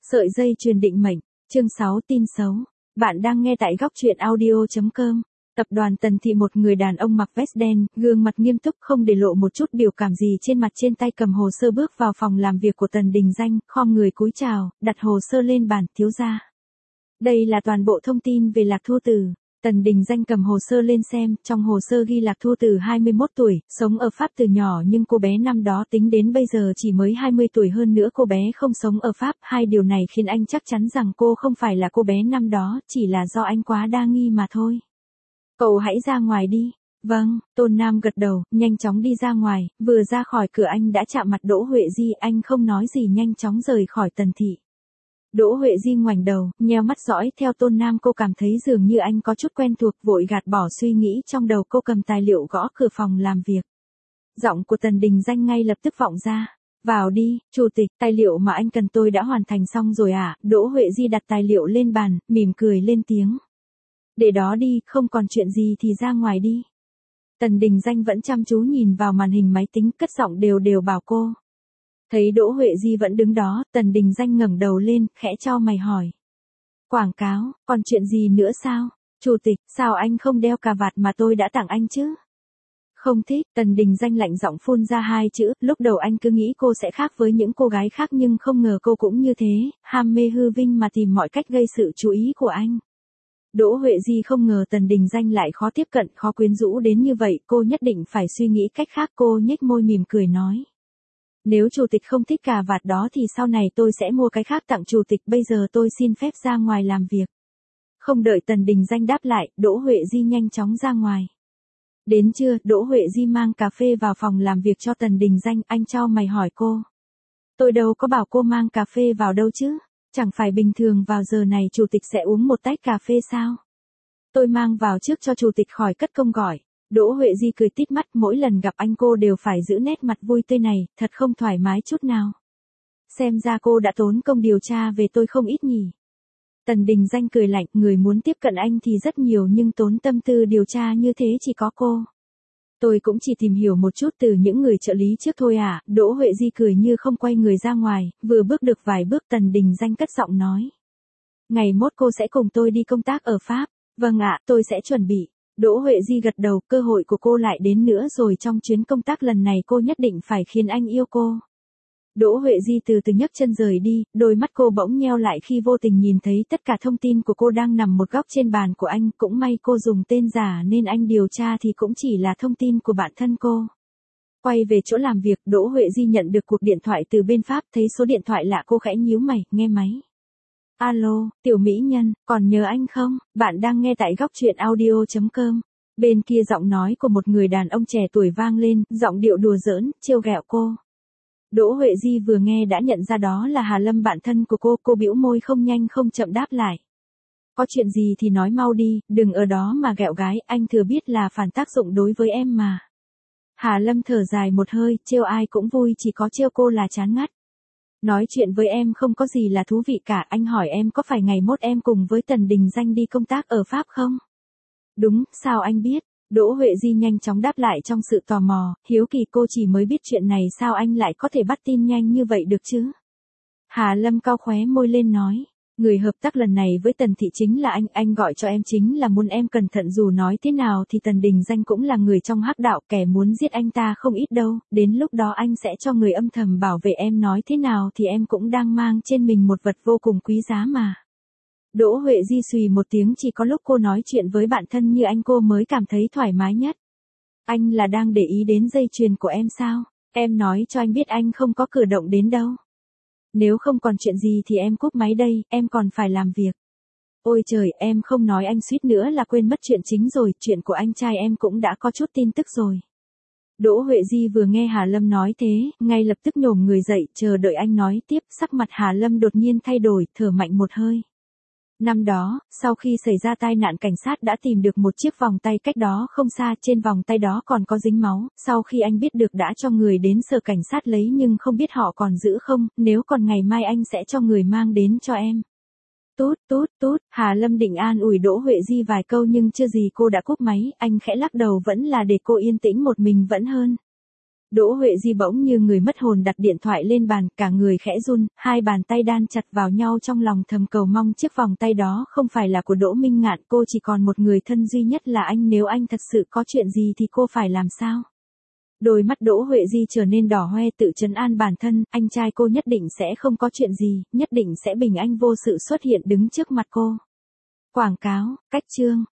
Sợi dây truyền định mệnh, chương 6 tin xấu. Bạn đang nghe tại góc truyện audio.com. Tập đoàn Tần Thị, một người đàn ông mặc vest đen, gương mặt nghiêm túc không để lộ một chút biểu cảm gì trên mặt, trên tay cầm hồ sơ bước vào phòng làm việc của Tần Đình Danh, khom người cúi chào, đặt hồ sơ lên bàn. Thiếu gia, đây là toàn bộ thông tin về Lạc Thu Từ. Tần Đình Danh cầm hồ sơ lên xem, trong hồ sơ ghi Lạc Thu Từ 21 tuổi, sống ở Pháp từ nhỏ, nhưng cô bé năm đó tính đến bây giờ chỉ mới 20 tuổi, hơn nữa cô bé không sống ở Pháp. Hai điều này khiến anh chắc chắn rằng cô không phải là cô bé năm đó, chỉ là do anh quá đa nghi mà thôi. Cậu hãy ra ngoài đi. Vâng, Tôn Nam gật đầu, nhanh chóng đi ra ngoài, vừa ra khỏi cửa anh đã chạm mặt Đỗ Huệ Di, anh không nói gì nhanh chóng rời khỏi Tần Thị. Đỗ Huệ Di ngoảnh đầu, nheo mắt dõi theo Tôn Nam, cô cảm thấy dường như anh có chút quen thuộc, vội gạt bỏ suy nghĩ trong đầu, cô cầm tài liệu gõ cửa phòng làm việc. Giọng của Tần Đình Danh ngay lập tức vọng ra. Vào đi, chủ tịch, tài liệu mà anh cần tôi đã hoàn thành xong rồi à? Đỗ Huệ Di đặt tài liệu lên bàn, mỉm cười lên tiếng. Để đó đi, không còn chuyện gì thì ra ngoài đi. Tần Đình Danh vẫn chăm chú nhìn vào màn hình máy tính, cất giọng đều đều bảo cô. Thấy Đỗ Huệ Di vẫn đứng đó, Tần Đình Danh ngẩng đầu lên, khẽ chau mày hỏi. Quảng cáo, còn chuyện gì nữa sao? Chủ tịch, sao anh không đeo cà vạt mà tôi đã tặng anh chứ? Không thích. Tần Đình Danh lạnh giọng phun ra hai chữ, lúc đầu anh cứ nghĩ cô sẽ khác với những cô gái khác, nhưng không ngờ cô cũng như thế, ham mê hư vinh mà tìm mọi cách gây sự chú ý của anh. Đỗ Huệ Di không ngờ Tần Đình Danh lại khó tiếp cận, khó quyến rũ đến như vậy, cô nhất định phải suy nghĩ cách khác. Cô nhếch môi mỉm cười nói. Nếu chủ tịch không thích cà vạt đó thì sau này tôi sẽ mua cái khác tặng chủ tịch, bây giờ tôi xin phép ra ngoài làm việc. Không đợi Tần Đình Danh đáp lại, Đỗ Huệ Di nhanh chóng ra ngoài. Đến trưa, Đỗ Huệ Di mang cà phê vào phòng làm việc cho Tần Đình Danh, anh chau mày hỏi cô. Tôi đâu có bảo cô mang cà phê vào đâu chứ, chẳng phải bình thường vào giờ này chủ tịch sẽ uống một tách cà phê sao? Tôi mang vào trước cho chủ tịch khỏi cất công gọi. Đỗ Huệ Di cười tít mắt, mỗi lần gặp anh cô đều phải giữ nét mặt vui tươi này, thật không thoải mái chút nào. Xem ra cô đã tốn công điều tra về tôi không ít nhỉ. Tần Đình Danh cười lạnh, người muốn tiếp cận anh thì rất nhiều nhưng tốn tâm tư điều tra như thế chỉ có cô. Tôi cũng chỉ tìm hiểu một chút từ những người trợ lý trước thôi à. Đỗ Huệ Di cười như không, quay người ra ngoài, vừa bước được vài bước Tần Đình Danh cất giọng nói. Ngày mốt cô sẽ cùng tôi đi công tác ở Pháp. Vâng ạ, tôi sẽ chuẩn bị. Đỗ Huệ Di gật đầu, cơ hội của cô lại đến nữa rồi, trong chuyến công tác lần này cô nhất định phải khiến anh yêu cô. Đỗ Huệ Di từ từ nhấc chân rời đi, đôi mắt cô bỗng nheo lại khi vô tình nhìn thấy tất cả thông tin của cô đang nằm một góc trên bàn của anh, cũng may cô dùng tên giả nên anh điều tra thì cũng chỉ là thông tin của bản thân cô. Quay về chỗ làm việc, Đỗ Huệ Di nhận được cuộc điện thoại từ bên Pháp, thấy số điện thoại lạ cô khẽ nhíu mày, nghe máy. Alo, tiểu mỹ nhân, còn nhớ anh không? Bạn đang nghe tại góc truyện audio.com. Bên kia giọng nói của một người đàn ông trẻ tuổi vang lên, giọng điệu đùa giỡn, trêu ghẹo cô. Đỗ Huệ Di vừa nghe đã nhận ra đó là Hà Lâm, bạn thân của cô bĩu môi không nhanh không chậm đáp lại. Có chuyện gì thì nói mau đi, đừng ở đó mà ghẹo gái, anh thừa biết là phản tác dụng đối với em mà. Hà Lâm thở dài một hơi, trêu ai cũng vui, chỉ có trêu cô là chán ngắt. Nói chuyện với em không có gì là thú vị cả, anh hỏi em có phải ngày mốt em cùng với Tần Đình Danh đi công tác ở Pháp không? Đúng, sao anh biết? Đỗ Huệ Di nhanh chóng đáp lại trong sự tò mò, hiếu kỳ, cô chỉ mới biết chuyện này, sao anh lại có thể bắt tin nhanh như vậy được chứ? Hà Lâm cau khóe môi lên nói, người hợp tác lần này với Tần Thị chính là anh gọi cho em chính là muốn em cẩn thận, dù nói thế nào thì Tần Đình Danh cũng là người trong hắc đạo, kẻ muốn giết anh ta không ít đâu, đến lúc đó anh sẽ cho người âm thầm bảo vệ em, nói thế nào thì em cũng đang mang trên mình một vật vô cùng quý giá mà. Đỗ Huệ Di xùy một tiếng, chỉ có lúc cô nói chuyện với bạn thân như anh cô mới cảm thấy thoải mái nhất. Anh là đang để ý đến dây chuyền của em sao? Em nói cho anh biết anh không có cử động đến đâu. Nếu không còn chuyện gì thì em cúp máy đây, em còn phải làm việc. Ôi trời, em không nói anh suýt nữa là quên mất chuyện chính rồi, chuyện của anh trai em cũng đã có chút tin tức rồi. Đỗ Huệ Di vừa nghe Hà Lâm nói thế, ngay lập tức nhổm người dậy, chờ đợi anh nói tiếp, sắc mặt Hà Lâm đột nhiên thay đổi, thở mạnh một hơi. Năm đó, sau khi xảy ra tai nạn, cảnh sát đã tìm được một chiếc vòng tay cách đó không xa, trên vòng tay đó còn có dính máu, sau khi anh biết được đã cho người đến sở cảnh sát lấy nhưng không biết họ còn giữ không, nếu còn ngày mai anh sẽ cho người mang đến cho em. Tút tút tút, Hà Lâm định an ủi Đỗ Huệ Di vài câu nhưng chưa gì cô đã cúp máy, anh khẽ lắc đầu, vẫn là để cô yên tĩnh một mình vẫn hơn. Đỗ Huệ Di bỗng như người mất hồn đặt điện thoại lên bàn, cả người khẽ run, hai bàn tay đan chặt vào nhau trong lòng thầm cầu mong chiếc vòng tay đó không phải là của Đỗ Minh Ngạn, cô chỉ còn một người thân duy nhất là anh, nếu anh thật sự có chuyện gì thì cô phải làm sao? Đôi mắt Đỗ Huệ Di trở nên đỏ hoe, tự trấn an bản thân, anh trai cô nhất định sẽ không có chuyện gì, nhất định sẽ bình an vô sự xuất hiện đứng trước mặt cô. Quảng cáo, cách chương.